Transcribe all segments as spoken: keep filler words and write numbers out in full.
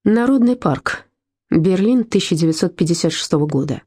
Народный парк. Берлин тысяча девятьсот пятьдесят шестого года.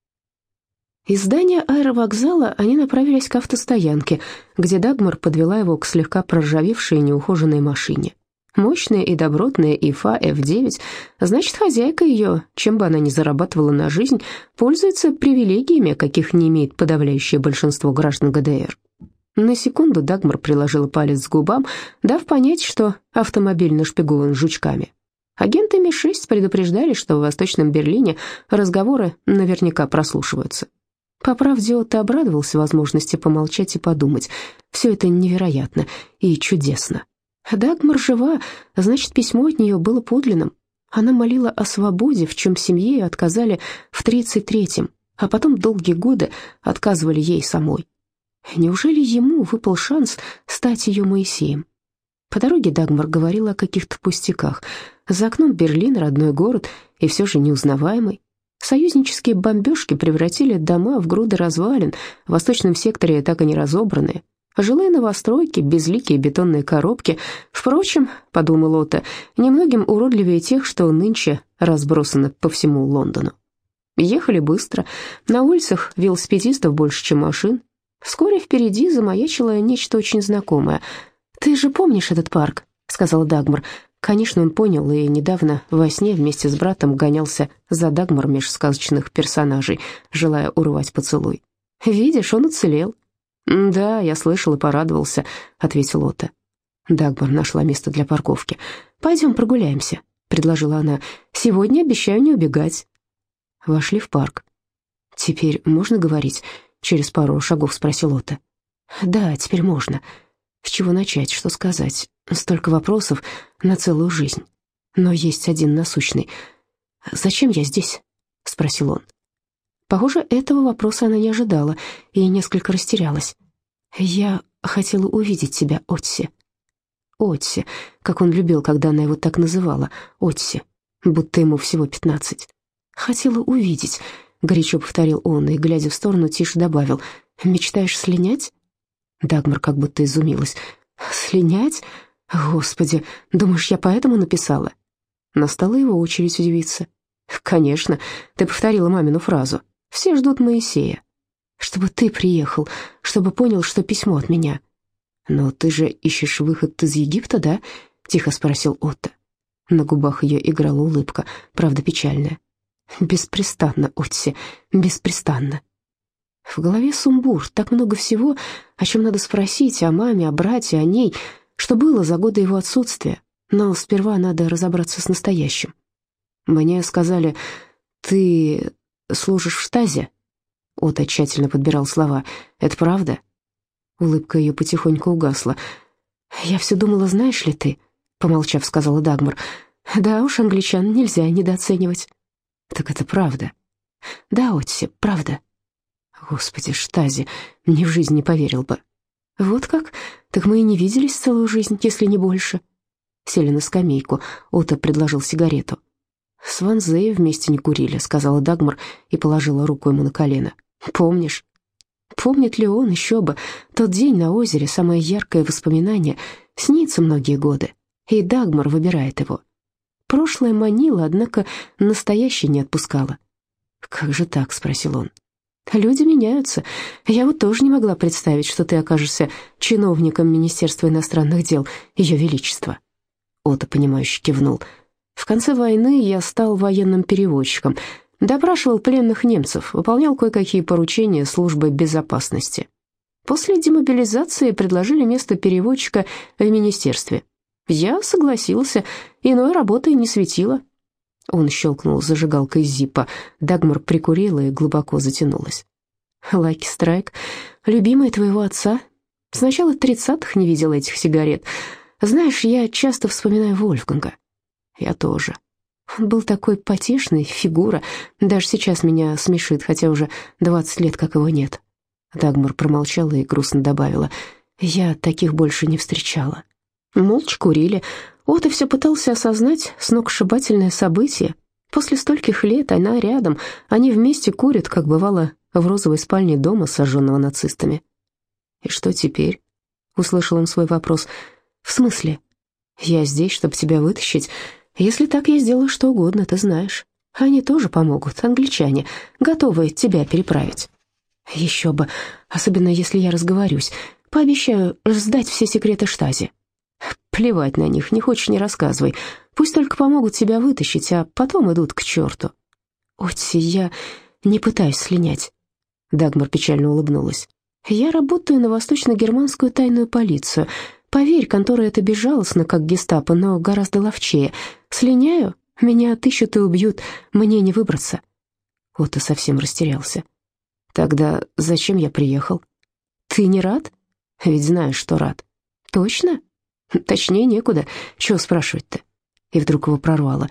Из здания аэровокзала они направились к автостоянке, где Дагмар подвела его к слегка проржавевшей и неухоженной машине. Мощная и добротная ИФА эф девять, значит, хозяйка ее, чем бы она ни зарабатывала на жизнь, пользуется привилегиями, каких не имеет подавляющее большинство граждан ГДР. На секунду Дагмар приложила палец к губам, дав понять, что автомобиль нашпигован жучками. Агенты эм и шесть предупреждали, что в Восточном Берлине разговоры наверняка прослушиваются. По правде, Отто обрадовался возможности помолчать и подумать. Все это невероятно и чудесно. Дагмар жива, значит, письмо от нее было подлинным. Она молила о свободе, в чем семье ее отказали в тридцать третьем, а потом долгие годы отказывали ей самой. Неужели ему выпал шанс стать ее Моисеем? По дороге Дагмар говорила о каких-то пустяках. За окном Берлин, родной город, и все же неузнаваемый. Союзнические бомбежки превратили дома в груды развалин, в восточном секторе так и не разобранные. Жилые новостройки, безликие бетонные коробки. Впрочем, подумал Отто, немногим уродливее тех, что нынче разбросаны по всему Лондону. Ехали быстро, на улицах велосипедистов больше, чем машин. Вскоре впереди замаячило нечто очень знакомое. «Ты же помнишь этот парк?» — сказала Дагмар. Конечно, он понял, и недавно во сне вместе с братом гонялся за Дагмар меж сказочных персонажей, желая урвать поцелуй. «Видишь, он уцелел». «Да, я слышал и порадовался», — ответил Отто. Дагмар нашла место для парковки. «Пойдем прогуляемся», — предложила она. «Сегодня обещаю не убегать». Вошли в парк. «Теперь можно говорить?» — через пару шагов спросил Отто. «Да, теперь можно». С чего начать, что сказать? Столько вопросов на целую жизнь. Но есть один насущный. «Зачем я здесь?» — спросил он. Похоже, этого вопроса она не ожидала и несколько растерялась. «Я хотела увидеть тебя, Отси». Отси, как он любил, когда она его так называла, Отси, будто ему всего пятнадцать. «Хотела увидеть», — горячо повторил он и, глядя в сторону, тише добавил. «Мечтаешь слинять?» Дагмар как будто изумилась. «Слинять? Господи, думаешь, я поэтому написала?» Настала его очередь удивиться. «Конечно, ты повторила мамину фразу. Все ждут Моисея. Чтобы ты приехал, чтобы понял, что письмо от меня». «Но ты же ищешь выход из Египта, да?» — тихо спросил Отто. На губах ее играла улыбка, правда печальная. «Беспрестанно, Отси, беспрестанно». В голове сумбур, так много всего, о чем надо спросить, о маме, о брате, о ней, что было за годы его отсутствия. Но сперва надо разобраться с настоящим. Мне сказали, ты служишь в штазе? Отто тщательно подбирал слова. Это правда? Улыбка ее потихоньку угасла. Я все думала, знаешь ли ты, помолчав, сказала Дагмар. Да уж, англичан нельзя недооценивать. Так это правда? Да, Отси, правда. Господи, штази, ни в жизнь не поверил бы. Вот как? Так мы и не виделись целую жизнь, если не больше. Сели на скамейку, Отто предложил сигарету. «С Ванзе вместе не курили», — сказала Дагмар и положила руку ему на колено. «Помнишь?» Помнит ли он, еще бы, тот день на озере, самое яркое воспоминание, снится многие годы, и Дагмар выбирает его. Прошлое манило, однако настоящее не отпускало. «Как же так?» — спросил он. «Люди меняются. Я вот тоже не могла представить, что ты окажешься чиновником Министерства иностранных дел, Ее Величества». Отто, понимающе кивнул. «В конце войны я стал военным переводчиком, допрашивал пленных немцев, выполнял кое-какие поручения службы безопасности. После демобилизации предложили место переводчика в министерстве. Я согласился, иной работы не светило». Он щелкнул зажигалкой зиппа. Дагмар прикурила и глубоко затянулась. «Лаки Страйк, любимая твоего отца. С начала тридцатых не видела этих сигарет. Знаешь, я часто вспоминаю Вольфганга». «Я тоже. Он был такой потешный, фигура. Даже сейчас меня смешит, хотя уже двадцать лет, как его нет». Дагмар промолчала и грустно добавила. «Я таких больше не встречала». Молча курили. Отто все пытался осознать сногсшибательное событие. После стольких лет она рядом, они вместе курят, как бывало в розовой спальне дома, сожженного нацистами. «И что теперь?» — услышал он свой вопрос. «В смысле? Я здесь, чтобы тебя вытащить. Если так, я сделаю что угодно, ты знаешь. Они тоже помогут, англичане, готовы тебя переправить. Еще бы, особенно если я разговорюсь. Пообещаю сдать все секреты Штази. Плевать на них, не хочешь — не рассказывай. Пусть только помогут тебя вытащить, а потом идут к черту. Отти, я не пытаюсь слинять. Дагмар печально улыбнулась. Я работаю на восточно-германскую тайную полицию. Поверь, контора эта безжалостна, как гестапо, но гораздо ловчее. Слиняю, меня отыщут и убьют, мне не выбраться. Отто совсем растерялся. Тогда зачем я приехал? Ты не рад? Ведь знаешь, что рад. Точно? Точнее некуда. Чего спрашивать-то? И вдруг его прорвало.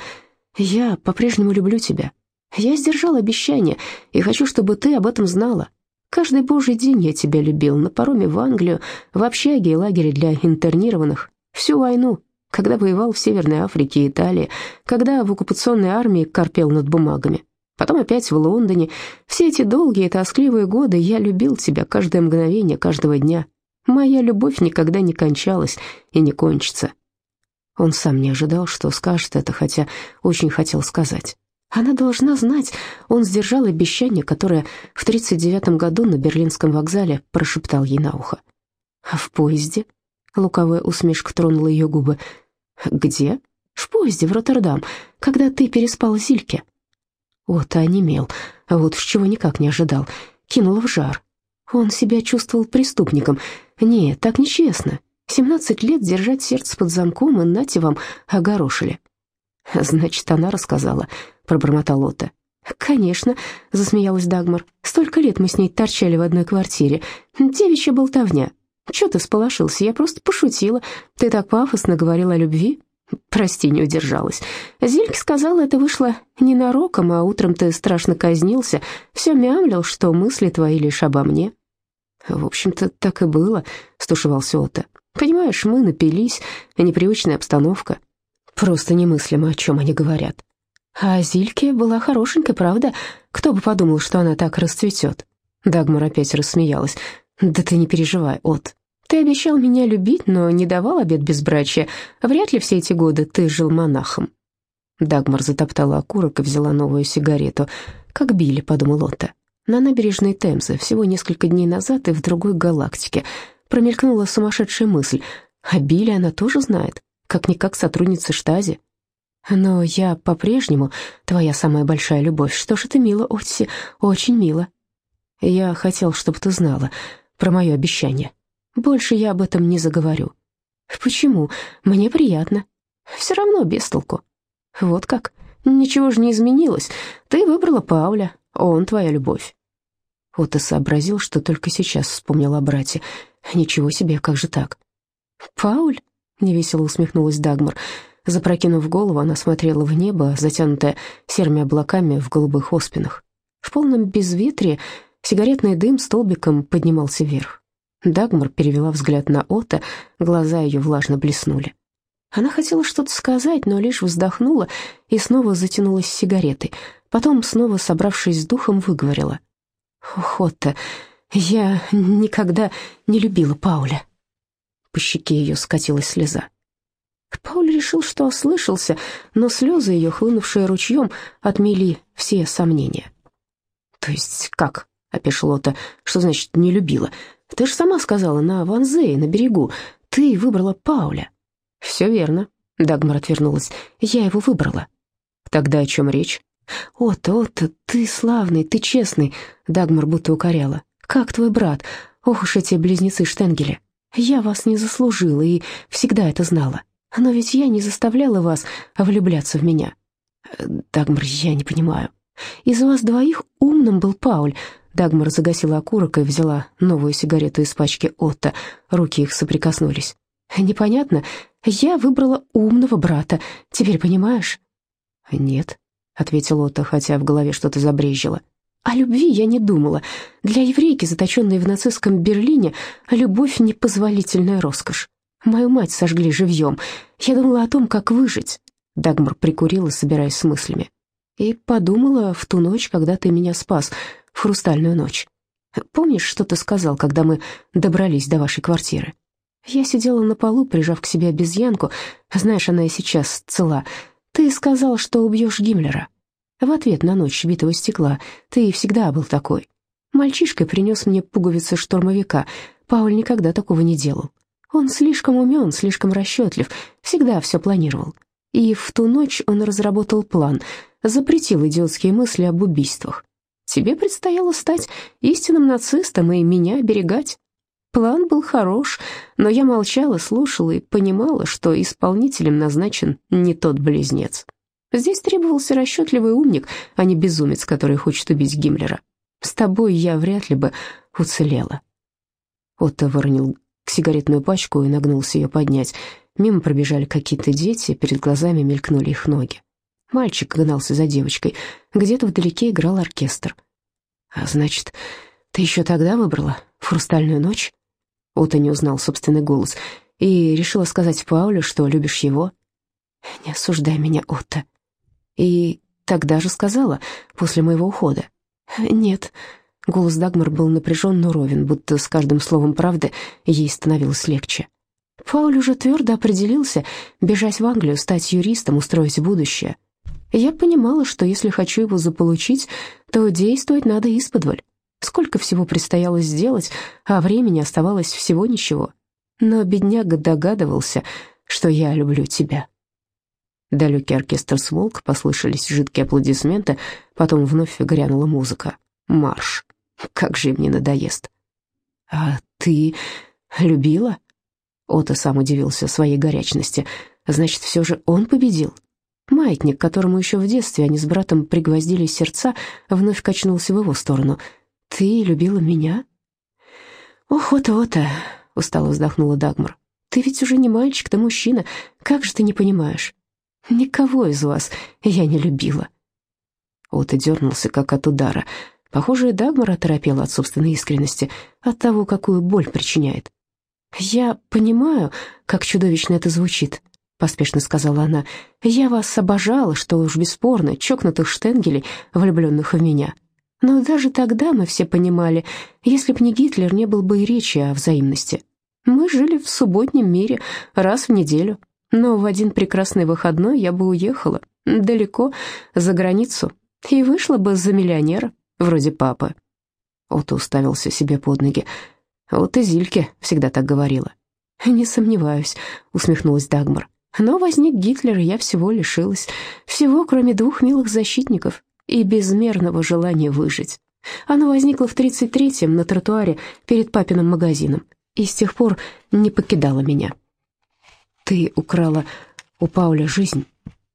Я по-прежнему люблю тебя. Я сдержал обещание и хочу, чтобы ты об этом знала. Каждый божий день я тебя любил, на пароме в Англию, в общаге и лагере для интернированных, всю войну, когда воевал в Северной Африке и Италии, когда в оккупационной армии корпел над бумагами, потом опять в Лондоне. Все эти долгие и тоскливые годы я любил тебя каждое мгновение, каждого дня. Моя любовь никогда не кончалась и не кончится. Он сам не ожидал, что скажет это, хотя очень хотел сказать. Она должна знать, он сдержал обещание, которое в тридцать девятом году на Берлинском вокзале прошептал ей на ухо. «А в поезде?» — лукавая усмешка тронула ее губы. «Где?» «В поезде, в Роттердам, когда ты переспал Зильке». Вот онемел, а вот уж чего никак не ожидал, кинуло в жар. Он себя чувствовал преступником. Нет, так нечестно. Семнадцать лет держать сердце под замком, и нате вам огорошили. «Значит, она рассказала», — пробормотал Отто. «Конечно», — засмеялась Дагмар. «Столько лет мы с ней торчали в одной квартире. Девичья болтовня. Чего ты всполошился? Я просто пошутила. Ты так пафосно говорила о любви». «Прости, не удержалась. Зильке сказала, это вышло ненароком, а утром ты страшно казнился. Все мямлил, что мысли твои лишь обо мне». «В общем-то, так и было», — стушевался Отто. «Понимаешь, мы напились, непривычная обстановка. Просто немыслимо, о чем они говорят». «А Зильке была хорошенькой, правда? Кто бы подумал, что она так расцветет?» Дагмар опять рассмеялась. «Да ты не переживай, От. Ты обещал меня любить, но не давал обет безбрачия. Вряд ли все эти годы ты жил монахом». Дагмар затоптала окурок и взяла новую сигарету. «Как Билли», — подумал Отто. На набережной Темзы всего несколько дней назад и в другой галактике промелькнула сумасшедшая мысль. А Билли она тоже знает, как-никак сотрудница Штази. «Но я по-прежнему твоя самая большая любовь. Что ж, это мило, Отси, очень мило. Я хотел, чтобы ты знала про мое обещание. Больше я об этом не заговорю». «Почему? Мне приятно. Все равно без толку». «Вот как? Ничего же не изменилось. Ты выбрала Пауля, он твоя любовь». Отто сообразил, что только сейчас вспомнил о брате. «Ничего себе, как же так?» «Пауль?» — невесело усмехнулась Дагмар. Запрокинув голову, она смотрела в небо, затянутое серыми облаками в голубых оспинах. В полном безветрии сигаретный дым столбиком поднимался вверх. Дагмар перевела взгляд на Отто, глаза ее влажно блеснули. Она хотела что-то сказать, но лишь вздохнула и снова затянулась сигаретой. Потом, снова собравшись с духом, выговорила. «Ох, Отто, я никогда не любила Пауля». По щеке ее скатилась слеза. Пауль решил, что ослышался, но слезы ее, хлынувшие ручьем, отмели все сомнения. «То есть как?» — опешил Отто. «Что значит «не любила»? Ты же сама сказала, на Ванзее, на берегу. Ты выбрала Пауля». «Все верно», — Дагмар отвернулась. «Я его выбрала». «Тогда о чем речь?» «Отто, Отто, ты славный, ты честный», — Дагмар будто укоряла. «Как твой брат? Ох уж эти близнецы Штенгеля. Я вас не заслужила и всегда это знала. Но ведь я не заставляла вас влюбляться в меня». «Дагмар, я не понимаю». «Из вас двоих умным был Пауль». Дагмар загасила окурок и взяла новую сигарету из пачки Отто. Руки их соприкоснулись. «Непонятно? Я выбрала умного брата. Теперь понимаешь?» «Нет», — ответил Отто, хотя в голове что-то забрежило. «О любви я не думала. Для еврейки, заточенной в нацистском Берлине, любовь — непозволительная роскошь. Мою мать сожгли живьем. Я думала о том, как выжить». Дагмар прикурила, собираясь с мыслями. «И подумала в ту ночь, когда ты меня спас, в хрустальную ночь. Помнишь, что ты сказал, когда мы добрались до вашей квартиры? Я сидела на полу, прижав к себе обезьянку. Знаешь, она и сейчас цела. Ты сказал, что убьешь Гиммлера. В ответ на ночь битого стекла. Ты всегда был такой. Мальчишкой принес мне пуговицы штурмовика. Пауль никогда такого не делал. Он слишком умен, слишком расчетлив, всегда все планировал. И в ту ночь он разработал план, запретил идиотские мысли об убийствах. Тебе предстояло стать истинным нацистом и меня оберегать. План был хорош, но я молчала, слушала и понимала, что исполнителем назначен не тот близнец. Здесь требовался расчетливый умник, а не безумец, который хочет убить Гиммлера. С тобой я вряд ли бы уцелела. Отто выронил сигаретную пачку и нагнулся ее поднять. Мимо пробежали какие-то дети, перед глазами мелькнули их ноги. Мальчик гнался за девочкой. Где-то вдалеке играл оркестр. «А значит, ты еще тогда выбрала в хрустальную ночь?» Отто не узнал собственный голос и решила сказать Паулю, что любишь его. «Не осуждай меня, Отто». «И тогда же сказала, после моего ухода». «Нет». Голос Дагмар был напряжен, но ровен, будто с каждым словом правды ей становилось легче. Пауль уже твердо определился бежать в Англию, стать юристом, устроить будущее. Я понимала, что если хочу его заполучить, то действовать надо исподволь. Сколько всего предстояло сделать, а времени оставалось всего ничего. Но бедняга догадывался, что я люблю тебя. Далекий оркестр смолк, послышались жидкие аплодисменты, потом вновь грянула музыка. Марш. Как же им не надоест. «А ты любила?» Отто сам удивился своей горячности. «Значит, все же он победил?» Маятник, которому еще в детстве они с братом пригвоздили сердца, вновь качнулся в его сторону. «Ты любила меня?» «Ох, Отто, Отто!» — устало вздохнула Дагмар. «Ты ведь уже не мальчик, ты мужчина. Как же ты не понимаешь? Никого из вас я не любила». Отто дернулся, как от удара. Похоже, и Дагмар оторопела от собственной искренности, от того, какую боль причиняет. «Я понимаю, как чудовищно это звучит», — поспешно сказала она. «Я вас обожала, что уж бесспорно, чокнутых штенгелей, влюбленных в меня. Но даже тогда мы все понимали, если б не Гитлер, не было бы и речи о взаимности. Мы жили в субботнем мире раз в неделю, но в один прекрасный выходной я бы уехала далеко, за границу, и вышла бы за миллионера, вроде папы». Отто уставился себе под ноги. «Вот и Зильке всегда так говорила». «Не сомневаюсь», — усмехнулась Дагмар. «Но возник Гитлер, и я всего лишилась. Всего, кроме двух милых защитников и безмерного желания выжить. Оно возникло в тридцать третьем на тротуаре перед папиным магазином и с тех пор не покидало меня». «Ты украла у Пауля жизнь».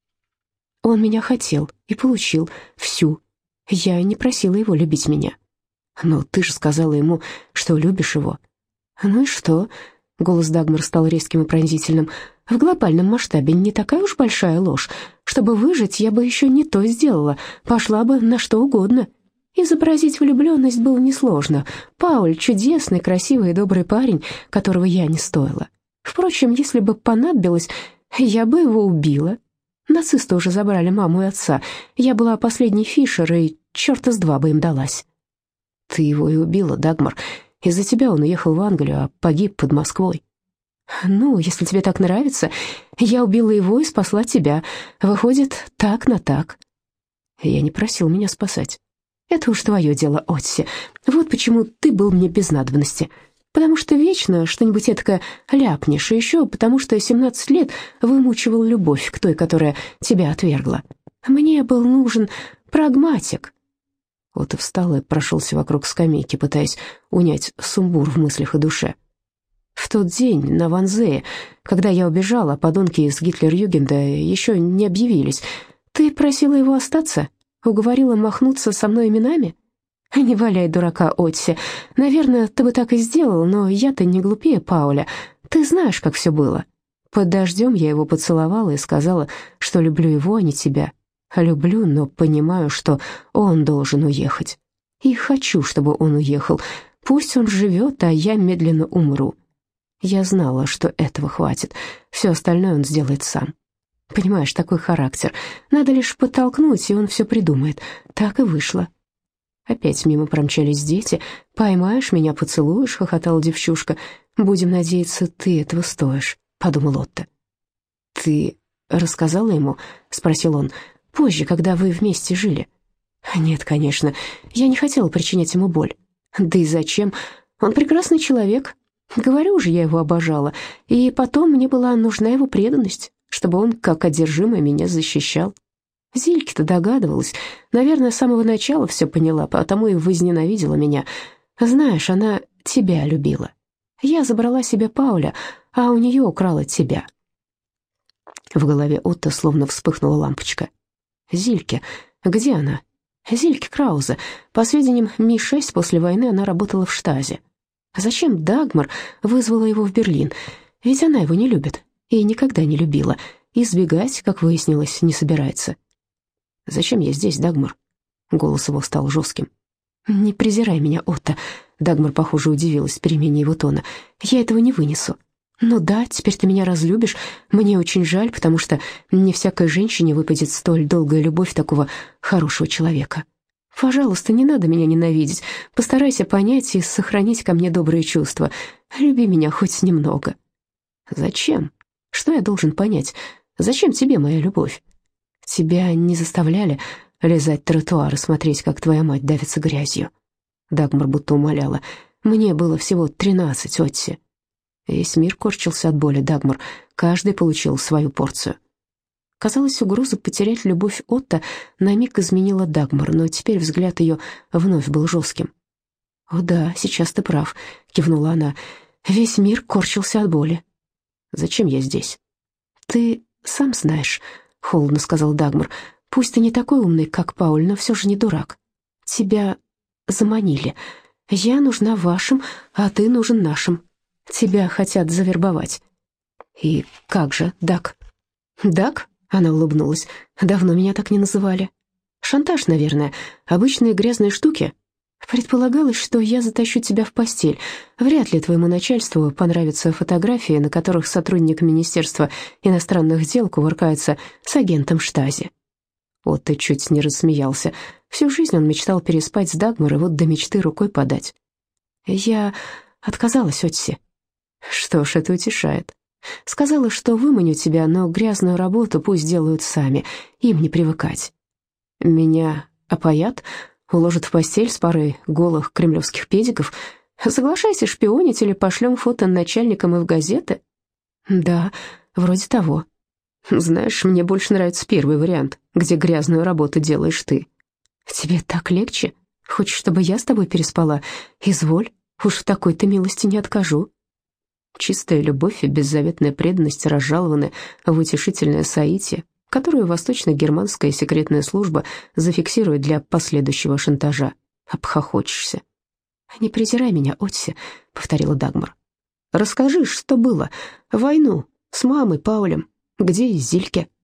«Он меня хотел и получил всю. Я не просила его любить меня». «Но ты же сказала ему, что любишь его». «Ну и что?» — голос Дагмар стал резким и пронзительным. «В глобальном масштабе не такая уж большая ложь. Чтобы выжить, я бы еще не то сделала, пошла бы на что угодно. Изобразить влюбленность было несложно. Пауль — чудесный, красивый и добрый парень, которого я не стоила. Впрочем, если бы понадобилось, я бы его убила. Нацисты уже забрали маму и отца. Я была последней Фишер, и черта с два бы им далась». «Ты его и убила, Дагмар. Из-за тебя он уехал в Англию, а погиб под Москвой». «Ну, если тебе так нравится, я убила его и спасла тебя. Выходит, так на так». «Я не просил меня спасать». «Это уж твое дело, Отси. Вот почему ты был мне без надобности. Потому что вечно что-нибудь этакое ляпнешь, и еще потому что семнадцать лет вымучивал любовь к той, которая тебя отвергла. Мне был нужен прагматик». Вот и встал и прошелся вокруг скамейки, пытаясь унять сумбур в мыслях и душе. «В тот день на Ванзее, когда я убежала, подонки из Гитлер-Югенда еще не объявились. Ты просила его остаться? Уговорила махнуться со мной именами? Не валяй дурака, Отси. Наверное, ты бы так и сделал, но я-то не глупее Пауля. Ты знаешь, как все было. Под дождем я его поцеловала и сказала, что люблю его, а не тебя. Люблю, но понимаю, что он должен уехать. И хочу, чтобы он уехал. Пусть он живет, а я медленно умру. Я знала, что этого хватит. Все остальное он сделает сам. Понимаешь, такой характер. Надо лишь подтолкнуть, и он все придумает. Так и вышло». Опять мимо промчались дети. «Поймаешь меня, поцелуешь», — хохотала девчушка. «Будем надеяться, ты этого стоишь», — подумал Отто. «Ты рассказала ему?» — спросил он. «Позже, когда вы вместе жили». «Нет, конечно, я не хотела причинять ему боль. Да и зачем? Он прекрасный человек. Говорю же, я его обожала. И потом мне была нужна его преданность, чтобы он, как одержимый, меня защищал. Зильке-то догадывалась. Наверное, с самого начала все поняла, потому и возненавидела меня. Знаешь, она тебя любила. Я забрала себе Пауля, а у нее украла тебя». В голове Отто словно вспыхнула лампочка. «Зильке? Где она?» «Зильке Краузе. По сведениям Ми шесть, после войны она работала в штазе. Зачем Дагмар вызвала его в Берлин? Ведь она его не любит и никогда не любила. Избегать, как выяснилось, не собирается». «Зачем я здесь, Дагмар?» Голос его стал жестким. «Не презирай меня, Отто». Дагмар, похоже, удивилась перемене его тона. «Я этого не вынесу. Ну да, теперь ты меня разлюбишь. Мне очень жаль, потому что не всякой женщине выпадет столь долгая любовь такого хорошего человека. Пожалуйста, не надо меня ненавидеть. Постарайся понять и сохранить ко мне добрые чувства. Люби меня хоть немного». «Зачем? Что я должен понять? Зачем тебе моя любовь? Тебя не заставляли лизать тротуар и смотреть, как твоя мать давится грязью?» Дагмар будто умоляла. «Мне было всего тринадцать, Отти». Весь мир корчился от боли, Дагмар. Каждый получил свою порцию. Казалось, угроза потерять любовь Отто на миг изменила Дагмар, но теперь взгляд ее вновь был жестким. «О да, сейчас ты прав», — кивнула она. «Весь мир корчился от боли». «Зачем я здесь?» «Ты сам знаешь», — холодно сказал Дагмар. «Пусть ты не такой умный, как Пауль, но все же не дурак. Тебя заманили. Я нужна вашим, а ты нужен нашим. Тебя хотят завербовать». «И как же, Даг?» «Даг?» — она улыбнулась. «Давно меня так не называли». «Шантаж, наверное. Обычные грязные штуки. Предполагалось, что я затащу тебя в постель. Вряд ли твоему начальству понравятся фотографии, на которых сотрудник Министерства иностранных дел кувыркается с агентом Штази». Отто чуть не рассмеялся. Всю жизнь он мечтал переспать с Дагмар, и вот до мечты рукой подать. «Я отказалась, Отси». «Что ж, это утешает. Сказала, что выманю тебя, но грязную работу пусть делают сами, им не привыкать. Меня опоят, уложат в постель с парой голых кремлевских педиков. Соглашайся шпионить или пошлем фото начальникам и в газеты?» «Да, вроде того. Знаешь, мне больше нравится первый вариант, где грязную работу делаешь ты». «Тебе так легче? Хочешь, чтобы я с тобой переспала? Изволь, уж в такой-то милости не откажу». Чистая любовь и беззаветная преданность разжалованы в утешительное соитие, которую восточно-германская секретная служба зафиксирует для последующего шантажа. Обхохочешься. «Не презирай меня, Отси», — повторила Дагмар. «Расскажи, что было? Войну с мамой, Паулем. Где Зильке?»